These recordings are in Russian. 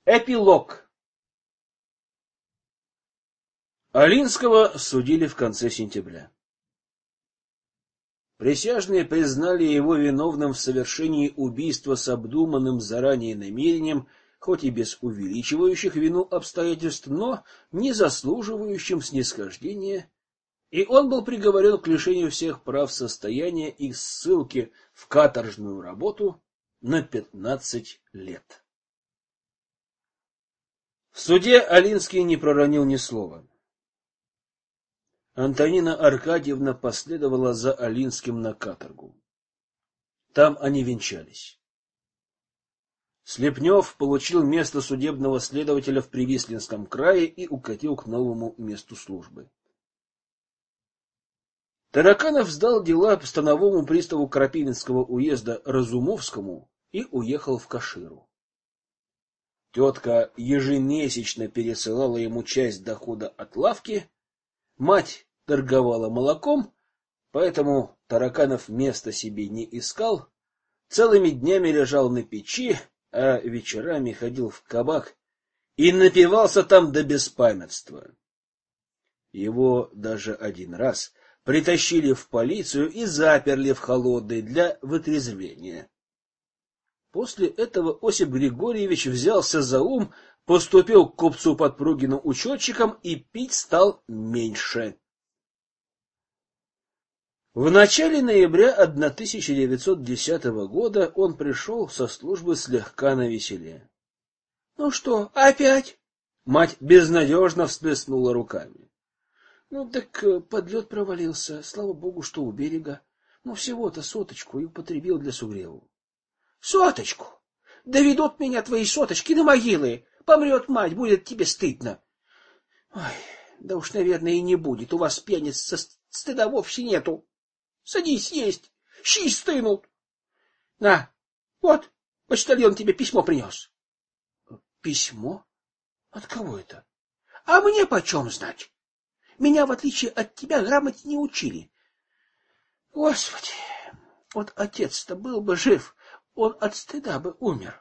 Эпилог. Алинского судили в конце сентября. Присяжные признали его виновным в совершении убийства с обдуманным заранее намерением, хоть и без увеличивающих вину обстоятельств, но не заслуживающим снисхождения, и он был приговорен к лишению всех прав состояния и ссылке в каторжную работу на 15 лет. В суде Алинский не проронил ни слова. Антонина Аркадьевна последовала за Алинским на каторгу. Там они венчались. Слепнев получил место судебного следователя в Привислинском крае и укатил к новому месту службы. Тараканов сдал дела становому приставу Крапивинского уезда Разумовскому и уехал в Каширу. Тетка ежемесячно пересылала ему часть дохода от лавки. Мать торговала молоком, поэтому Тараканов места себе не искал, целыми днями лежал на печи, а вечерами ходил в кабак и напивался там до беспамятства. Его даже один раз притащили в полицию и заперли в холодной для вытрезвения. После этого Осип Григорьевич взялся за ум, поступил к купцу Подпругину учетчиком и пить стал меньше. В начале ноября 1910 года он пришел со службы слегка навеселе. — Ну что, опять? — мать безнадежно всплеснула руками. — Ну так подлет провалился, слава богу, что у берега. Ну всего-то соточку и употребил для сугрева. — Соточку? Доведут меня твои соточки до могилы. Помрет мать, будет тебе стыдно. Ой, да уж, наверное, и не будет. У вас, пьяниц, стыда вовсе нету. Садись есть, щи стынут. На, вот, почтальон тебе письмо принес. Письмо? От кого это? А мне почем знать? Меня, в отличие от тебя, грамоте не учили. Господи, вот отец-то был бы жив, он от стыда бы умер.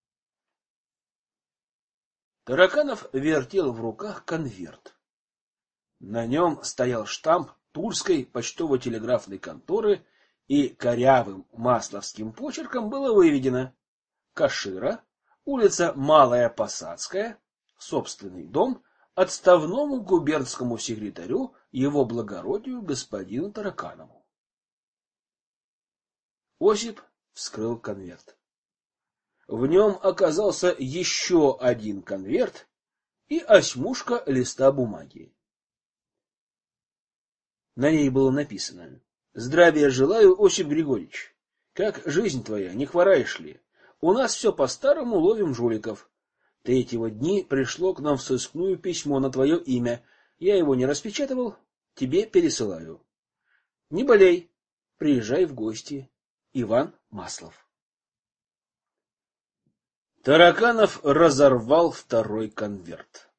Тараканов вертел в руках конверт. На нем стоял штамп Тульской почтово-телеграфной конторы, и корявым масловским почерком было выведено: Кашира, улица Малая Посадская, собственный дом, отставному губернскому секретарю его благородию господину Тараканову. Осип вскрыл конверт. В нем оказался еще один конверт и осьмушка листа бумаги. На ней было написано: «Здравия желаю, Осип Григорьевич. Как жизнь твоя, не хвораешь ли? У нас все по-старому, ловим жуликов. Третьего дни пришло к нам в сыскную письмо на твое имя. Я его не распечатывал, тебе пересылаю. Не болей, приезжай в гости. Иван Маслов». Тараканов разорвал второй конверт.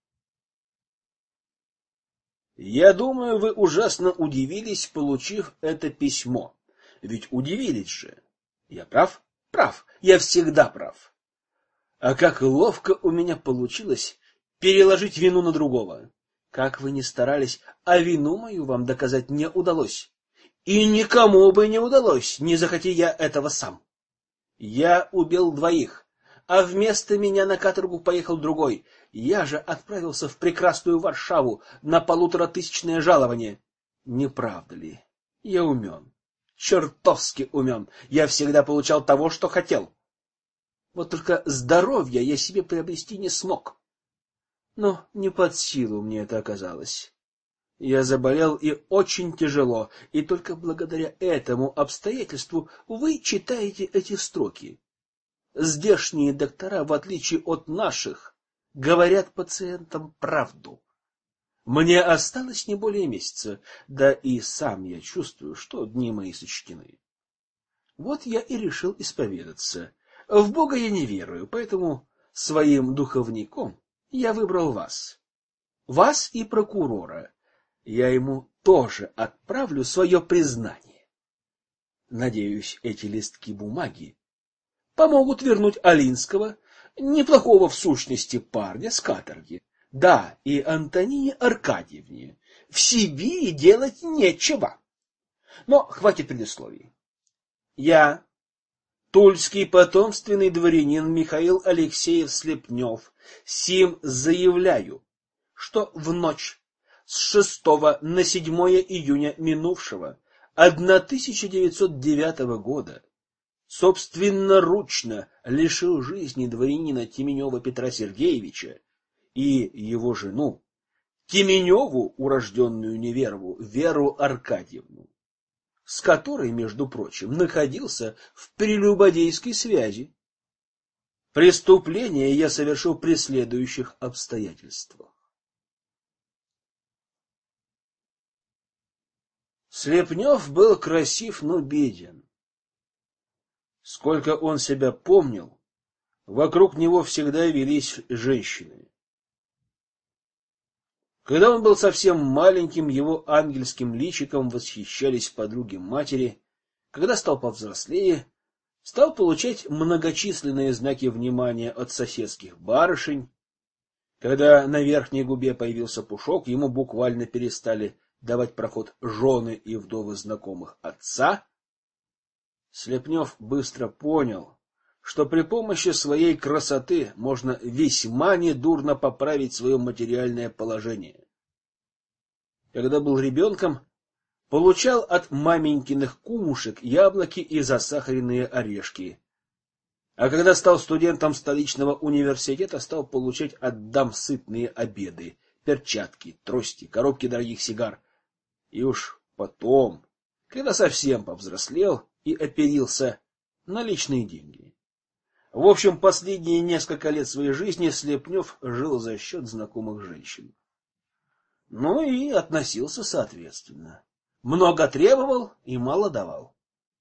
Я думаю, вы ужасно удивились, получив это письмо. Ведь удивились же. Я прав? Прав. Я всегда прав. А как ловко у меня получилось переложить вину на другого. Как вы ни старались, а вину мою вам доказать не удалось. И никому бы не удалось, не захоти я этого сам. Я убил двоих, а вместо меня на каторгу поехал другой. Я же отправился в прекрасную Варшаву на 1500-тысячное жалование. Не правда ли? Я умен. Чертовски умен. Я всегда получал того, что хотел. Вот только здоровья я себе приобрести не смог. Но не под силу мне это оказалось. Я заболел и очень тяжело, и только благодаря этому обстоятельству вы читаете эти строки. Здешние доктора, в отличие от наших, говорят пациентам правду. Мне осталось не более месяца, да и сам я чувствую, что дни мои сочтены. Вот я и решил исповедаться. В Бога я не верую, поэтому своим духовником я выбрал вас. Вас и прокурора. Я ему тоже отправлю свое признание. Надеюсь, эти листки бумаги помогут вернуть Алинского, неплохого в сущности парня с каторги. Да, и Антонине Аркадьевне в Сибири делать нечего. Но хватит предисловий. Я, тульский потомственный дворянин Михаил Алексеев Слепнев, сим заявляю, что в ночь с 6 на 7 июня минувшего 1909 года собственноручно лишил жизни дворянина Теменева Петра Сергеевича и его жену, Теменеву, урожденную Неверову, Веру Аркадьевну, с которой, между прочим, находился в прелюбодейской связи. Преступление я совершил при следующих обстоятельствах. Слепнев был красив, но беден. Сколько он себя помнил, вокруг него всегда велись женщины. Когда он был совсем маленьким, его ангельским личиком восхищались подруги матери. Когда стал повзрослее, стал получать многочисленные знаки внимания от соседских барышень. Когда на верхней губе появился пушок, ему буквально перестали давать проход жены и вдовы знакомых отца. Слепнев быстро понял, что при помощи своей красоты можно весьма недурно поправить свое материальное положение. Когда был ребенком, получал от маменькиных кумушек яблоки и засахаренные орешки. А когда стал студентом столичного университета, стал получать от дам сытные обеды, перчатки, трости, коробки дорогих сигар. И уж потом, когда совсем повзрослел и оперился, наличные деньги. В общем, последние несколько лет своей жизни Слепнев жил за счет знакомых женщин. Ну и относился соответственно. Много требовал и мало давал.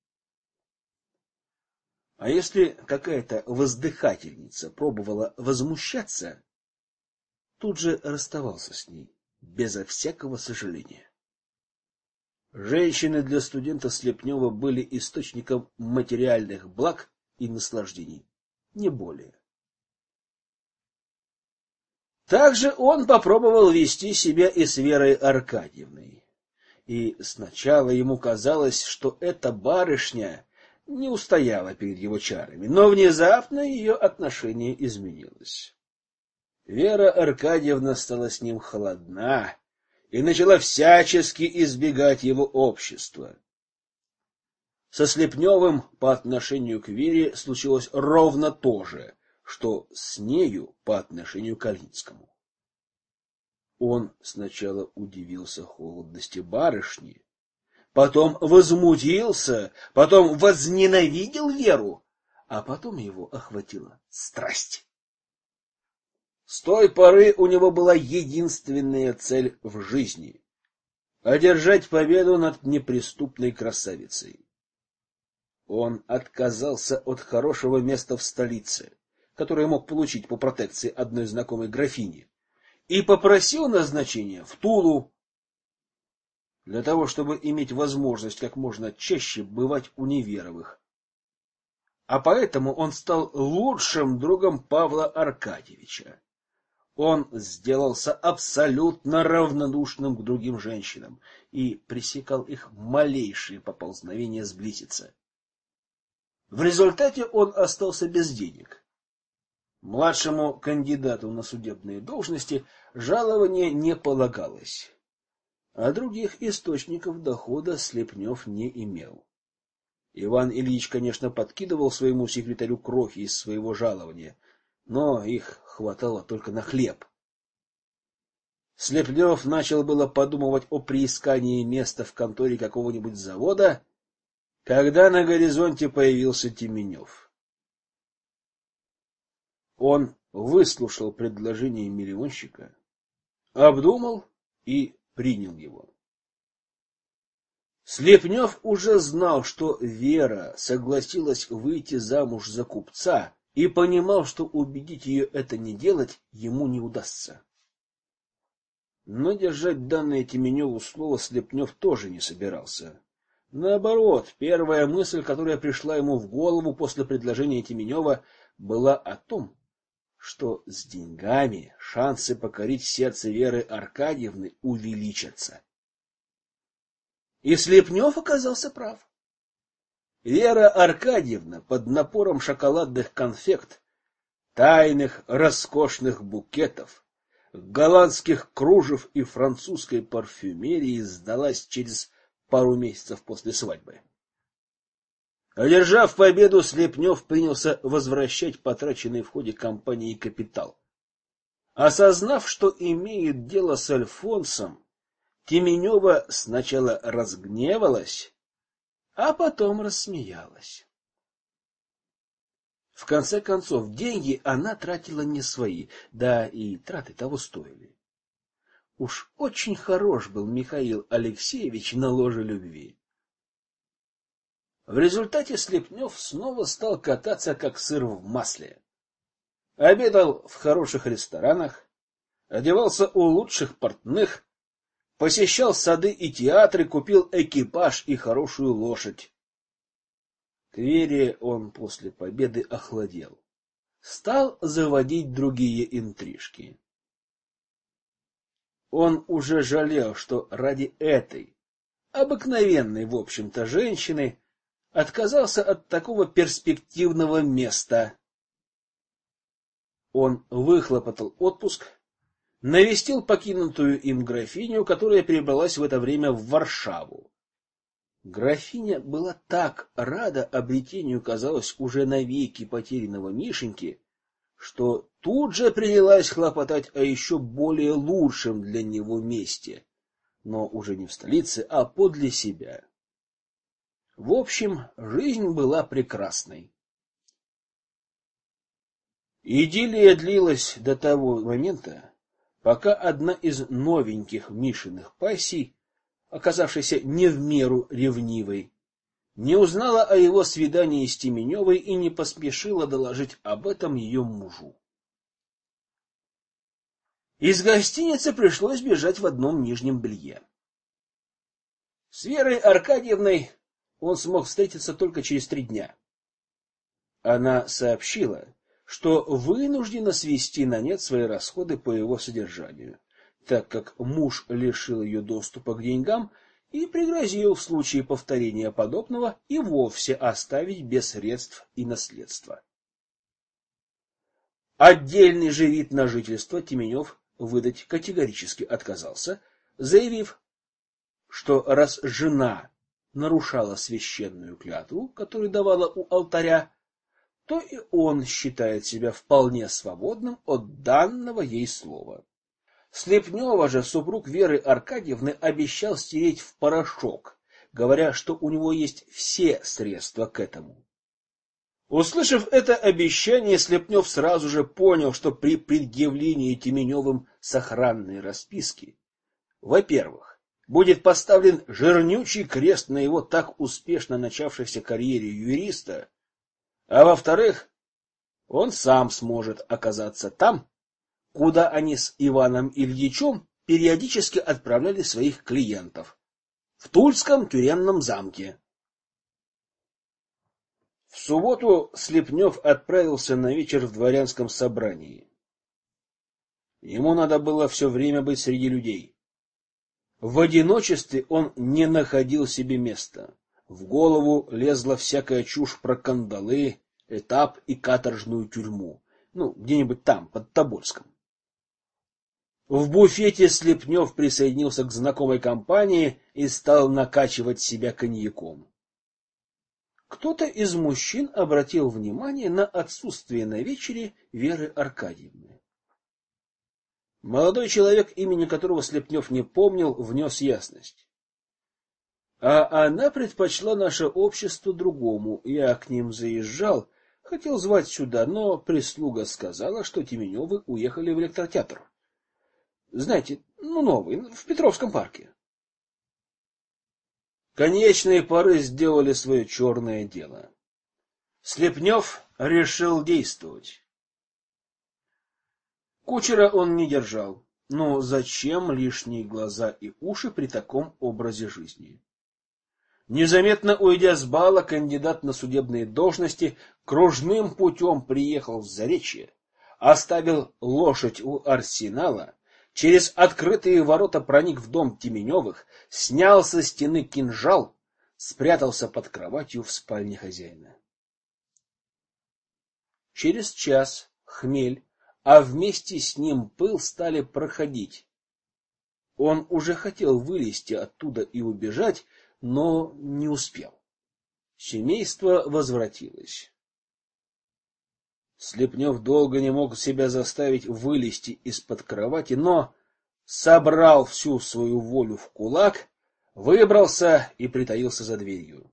А если какая-то воздыхательница пробовала возмущаться, тут же расставался с ней, безо всякого сожаления. Женщины для студента Слепнева были источником материальных благ и наслаждений, не более. Также он попробовал вести себя и с Верой Аркадьевной. И сначала ему казалось, что эта барышня не устояла перед его чарами, но внезапно ее отношение изменилось. Вера Аркадьевна стала с ним холодна и начала всячески избегать его общества. Со Слепневым по отношению к Вере случилось ровно то же, что с нею по отношению к Алинскому. Он сначала удивился холодности барышни, потом возмутился, потом возненавидел Веру, а потом его охватила страсть. С той поры у него была единственная цель в жизни — одержать победу над неприступной красавицей. Он отказался от хорошего места в столице, которое мог получить по протекции одной знакомой графини, и попросил назначения в Тулу, для того, чтобы иметь возможность как можно чаще бывать у Неверовых. А поэтому он стал лучшим другом Павла Аркадьевича. Он сделался абсолютно равнодушным к другим женщинам и пресекал их малейшие поползновения сблизиться. В результате он остался без денег. Младшему кандидату на судебные должности жалование не полагалось, а других источников дохода Слепнев не имел. Иван Ильич, конечно, подкидывал своему секретарю крохи из своего жалования, но их хватало только на хлеб. Слепнев начал было подумывать о приискании места в конторе какого-нибудь завода, когда на горизонте появился Теменев. Он выслушал предложение миллионщика, обдумал и принял его. Слепнев уже знал, что Вера согласилась выйти замуж за купца, и понимал, что убедить ее это не делать ему не удастся. Но держать данное Теменеву слово Слепнев тоже не собирался. Наоборот, первая мысль, которая пришла ему в голову после предложения Теменева, была о том, что с деньгами шансы покорить сердце Веры Аркадьевны увеличатся. И Слепнев оказался прав. Вера Аркадьевна под напором шоколадных конфект, тайных роскошных букетов, голландских кружев и французской парфюмерии сдалась через пару месяцев после свадьбы. Одержав победу, Слепнев принялся возвращать потраченный в ходе кампании капитал. Осознав, что имеет дело с Альфонсом, Теменева сначала разгневалась, а потом рассмеялась. В конце концов, деньги она тратила не свои, да и траты того стоили. Уж очень хорош был Михаил Алексеевич на ложе любви. В результате Слепнев снова стал кататься, как сыр в масле. Обедал в хороших ресторанах, одевался у лучших портных, посещал сады и театры, купил экипаж и хорошую лошадь. К Вере он после победы охладел, стал заводить другие интрижки. Он уже жалел, что ради этой, обыкновенной, в общем-то, женщины, отказался от такого перспективного места. Он выхлопотал отпуск, навестил покинутую им графиню, которая перебралась в это время в Варшаву. Графиня была так рада обретению, казалось, уже навеки потерянного Мишеньки, что тут же принялась хлопотать о еще более лучшем для него месте, но уже не в столице, а подле себя. В общем, жизнь была прекрасной. Идиллия длилась до того момента, пока одна из новеньких Мишиных пассий, оказавшаяся не в меру ревнивой, не узнала о его свидании с Теменевой и не поспешила доложить об этом ее мужу. Из гостиницы пришлось бежать в одном нижнем белье. С Верой Аркадьевной он смог встретиться только через 3 дня. Она сообщила, что вынуждена свести на нет свои расходы по его содержанию, так как муж лишил ее доступа к деньгам и пригрозил в случае повторения подобного и вовсе оставить без средств и наследства. Отдельный же вид на жительство Теменев выдать категорически отказался, заявив, что раз жена нарушала священную клятву, которую давала у алтаря, то и он считает себя вполне свободным от данного ей слова. Слепнева же супруг Веры Аркадьевны обещал стереть в порошок, говоря, что у него есть все средства к этому. Услышав это обещание, Слепнев сразу же понял, что при предъявлении Теменевым сохранной расписки, во-первых, будет поставлен жирнючий крест на его так успешно начавшейся карьере юриста, а во-вторых, он сам сможет оказаться там, куда они с Иваном Ильичем периодически отправляли своих клиентов, в Тульском тюремном замке. В субботу Слепнев отправился на вечер в дворянском собрании. Ему надо было все время быть среди людей. В одиночестве он не находил себе места. В голову лезла всякая чушь про кандалы, этап и каторжную тюрьму. Где-нибудь там, под Тобольском. В буфете Слепнев присоединился к знакомой компании и стал накачивать себя коньяком. Кто-то из мужчин обратил внимание на отсутствие на вечере Веры Аркадьевны. Молодой человек, имени которого Слепнев не помнил, внес ясность. А она предпочла наше общество другому. Я к ним заезжал, хотел звать сюда, но прислуга сказала, что Теменевы уехали в электротеатр. Знаете, новый, в Петровском парке. Конечные пары сделали свое черное дело. Слепнев решил действовать. Кучера он не держал. Но зачем лишние глаза и уши при таком образе жизни? Незаметно уйдя с бала, кандидат на судебные должности кружным путем приехал в Заречье, оставил лошадь у арсенала, через открытые ворота проник в дом Теменевых, снял со стены кинжал, спрятался под кроватью в спальне хозяина. Через час хмель, а вместе с ним пыл стали проходить. Он уже хотел вылезти оттуда и убежать, но не успел. Семейство возвратилось. Слепнев долго не мог себя заставить вылезти из-под кровати, но собрал всю свою волю в кулак, выбрался и притаился за дверью.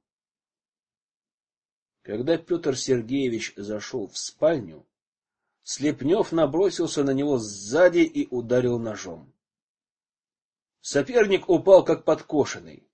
Когда Петр Сергеевич зашел в спальню, Слепнев набросился на него сзади и ударил ножом. Соперник упал как подкошенный.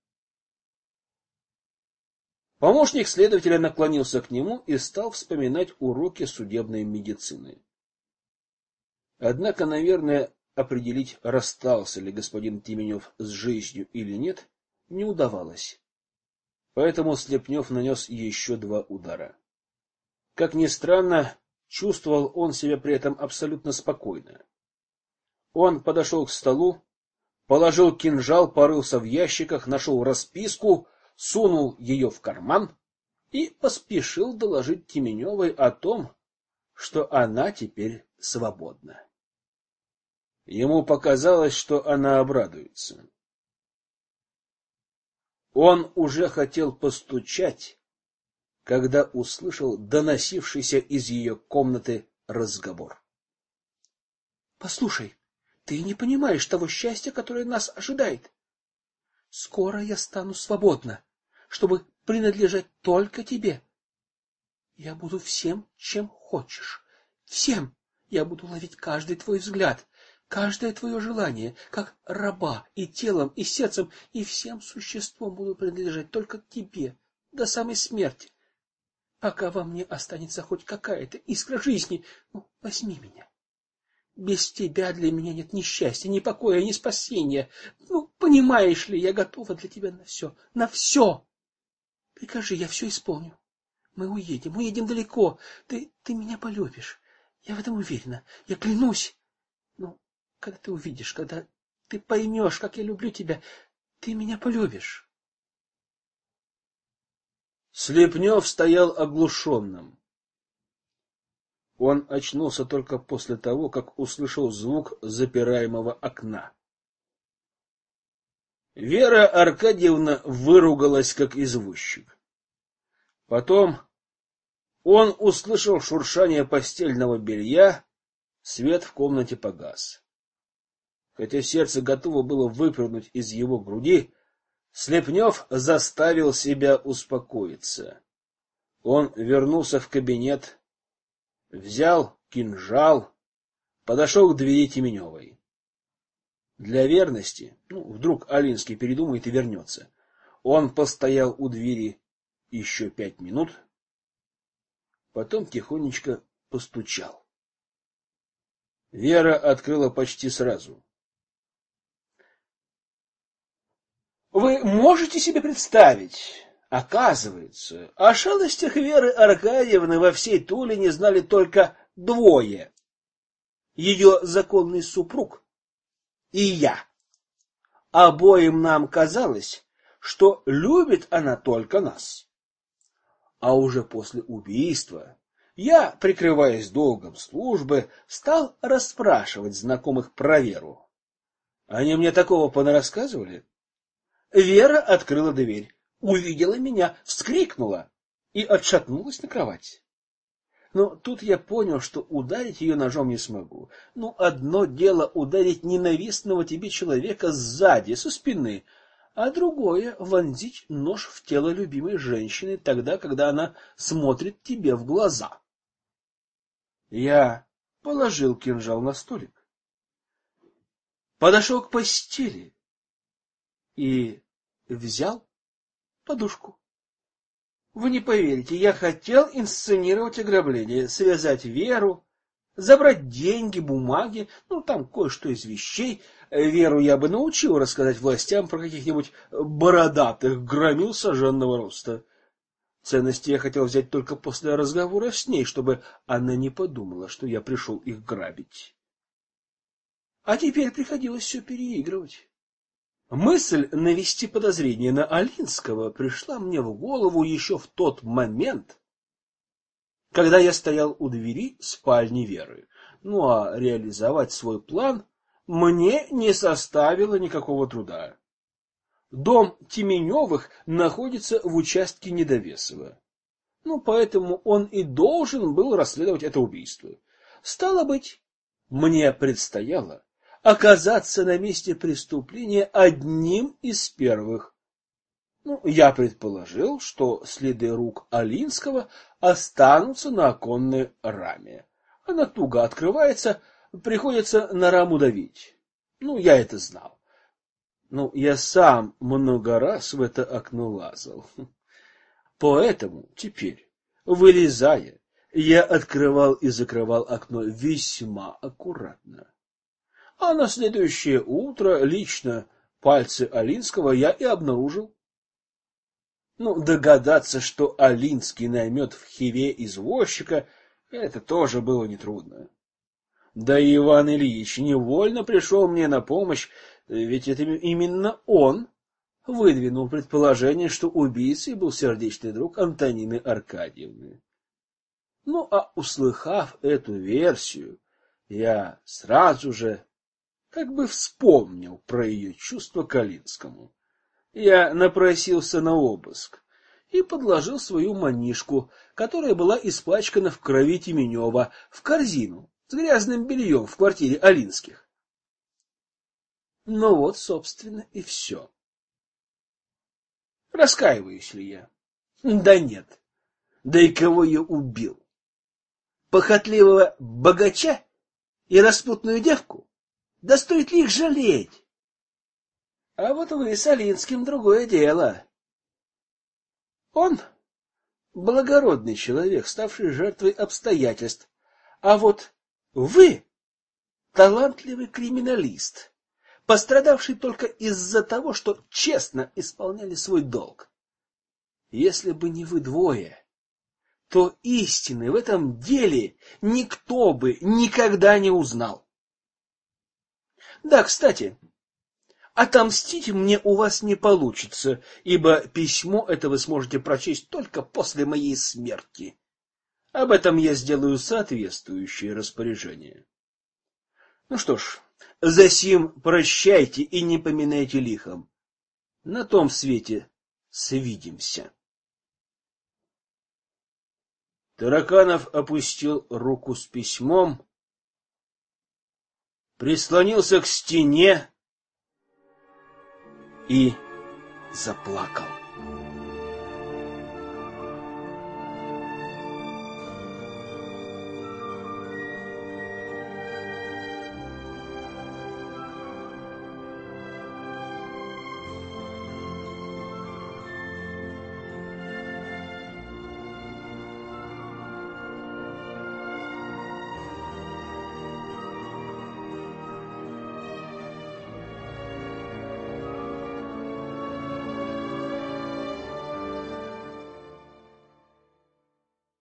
Помощник следователя наклонился к нему и стал вспоминать уроки судебной медицины. Однако, наверное, определить, расстался ли господин Теменев с жизнью или нет, не удавалось. Поэтому Слепнев нанес еще 2 удара. Как ни странно, чувствовал он себя при этом абсолютно спокойно. Он подошел к столу, положил кинжал, порылся в ящиках, нашел расписку, сунул ее в карман и поспешил доложить Теменевой о том, что она теперь свободна. Ему показалось, что она обрадуется. Он уже хотел постучать, когда услышал доносившийся из ее комнаты разговор. — Послушай, ты не понимаешь того счастья, которое нас ожидает. Скоро я стану свободна, чтобы принадлежать только тебе. Я буду всем, чем хочешь. Всем. Я буду ловить каждый твой взгляд, каждое твое желание, как раба, и телом, и сердцем, и всем существом буду принадлежать только тебе до самой смерти. Пока во мне останется хоть какая-то искра жизни, возьми меня. Без тебя для меня нет ни счастья, ни покоя, ни спасения. Понимаешь ли, я готова для тебя на все, на все. Прикажи, я все исполню. Мы уедем далеко. Ты меня полюбишь. Я в этом уверена. Я клянусь. Но когда ты увидишь, когда ты поймешь, как я люблю тебя, ты меня полюбишь. Слепнев стоял оглушенным. Он очнулся только после того, как услышал звук запираемого окна. Вера Аркадьевна выругалась, как извозчик. Потом он услышал шуршание постельного белья, свет в комнате погас. Хотя сердце готово было выпрыгнуть из его груди, Слепнев заставил себя успокоиться. Он вернулся в кабинет, взял кинжал, подошел к двери Теменевой. Для верности, вдруг Алинский передумает и вернется, он постоял у двери еще 5 минут, потом тихонечко постучал. Вера открыла почти сразу. Вы можете себе представить? Оказывается, о шалостях Веры Аркадьевны во всей Туле не знали только 2: ее законный супруг и я. Обоим нам казалось, что любит она только нас. А уже после убийства я, прикрываясь долгом службы, стал расспрашивать знакомых про Веру. Они мне такого понарассказывали. Вера открыла дверь, увидела меня, вскрикнула и отшатнулась на кровать. Но тут я понял, что ударить ее ножом не смогу. Одно дело ударить ненавистного тебе человека сзади, со спины, а другое — вонзить нож в тело любимой женщины тогда, когда она смотрит тебе в глаза. Я положил кинжал на столик, подошел к постели и взял подушку. Вы не поверите, я хотел инсценировать ограбление, связать Веру, забрать деньги, бумаги, там кое-что из вещей. Веру я бы научил рассказать властям про каких-нибудь бородатых громил сожженного роста. Ценности я хотел взять только после разговора с ней, чтобы она не подумала, что я пришел их грабить. А теперь приходилось все переигрывать. Мысль навести подозрение на Алинского пришла мне в голову еще в тот момент, когда я стоял у двери спальни Веры. Ну а реализовать свой план мне не составило никакого труда. Дом Теменевых находится в участке Недовесова. Ну, поэтому он и должен был расследовать это убийство. Стало быть, мне предстояло оказаться на месте преступления одним из первых. Ну, я предположил, что следы рук Алинского останутся на оконной раме. Она туго открывается, приходится на раму давить. Ну, я это знал. Ну, я сам много раз в это окно лазал. Поэтому теперь, вылезая, я открывал и закрывал окно весьма аккуратно. А на следующее утро лично пальцы Алинского я и обнаружил. Ну, догадаться, что Алинский наймет в Хиве извозчика, это тоже было нетрудно. Да и Иван Ильич невольно пришел мне на помощь, ведь это именно он выдвинул предположение, что убийцей был сердечный друг Антонины Аркадьевны. Ну, а услыхав эту версию, я сразу же как бы вспомнил про ее чувство к Алинскому. Я напросился на обыск и подложил свою манишку, которая была испачкана в крови Теменева, в корзину с грязным бельем в квартире Алинских. Ну вот, собственно, и все. Раскаиваюсь ли я? Да нет. Да и кого я убил? Похотливого богача и распутную девку? Да стоит ли их жалеть? А вот вы с Алинским другое дело. Он благородный человек, ставший жертвой обстоятельств. А вот вы талантливый криминалист, пострадавший только из-за того, что честно исполняли свой долг. Если бы не вы двое, то истины в этом деле никто бы никогда не узнал. Да, кстати, отомстить мне у вас не получится, ибо письмо это вы сможете прочесть только после моей смерти. Об этом я сделаю соответствующее распоряжение. Ну что ж, засим прощайте и не поминайте лихом. На том свете свидимся. Тараканов опустил руку с письмом, прислонился к стене и заплакал.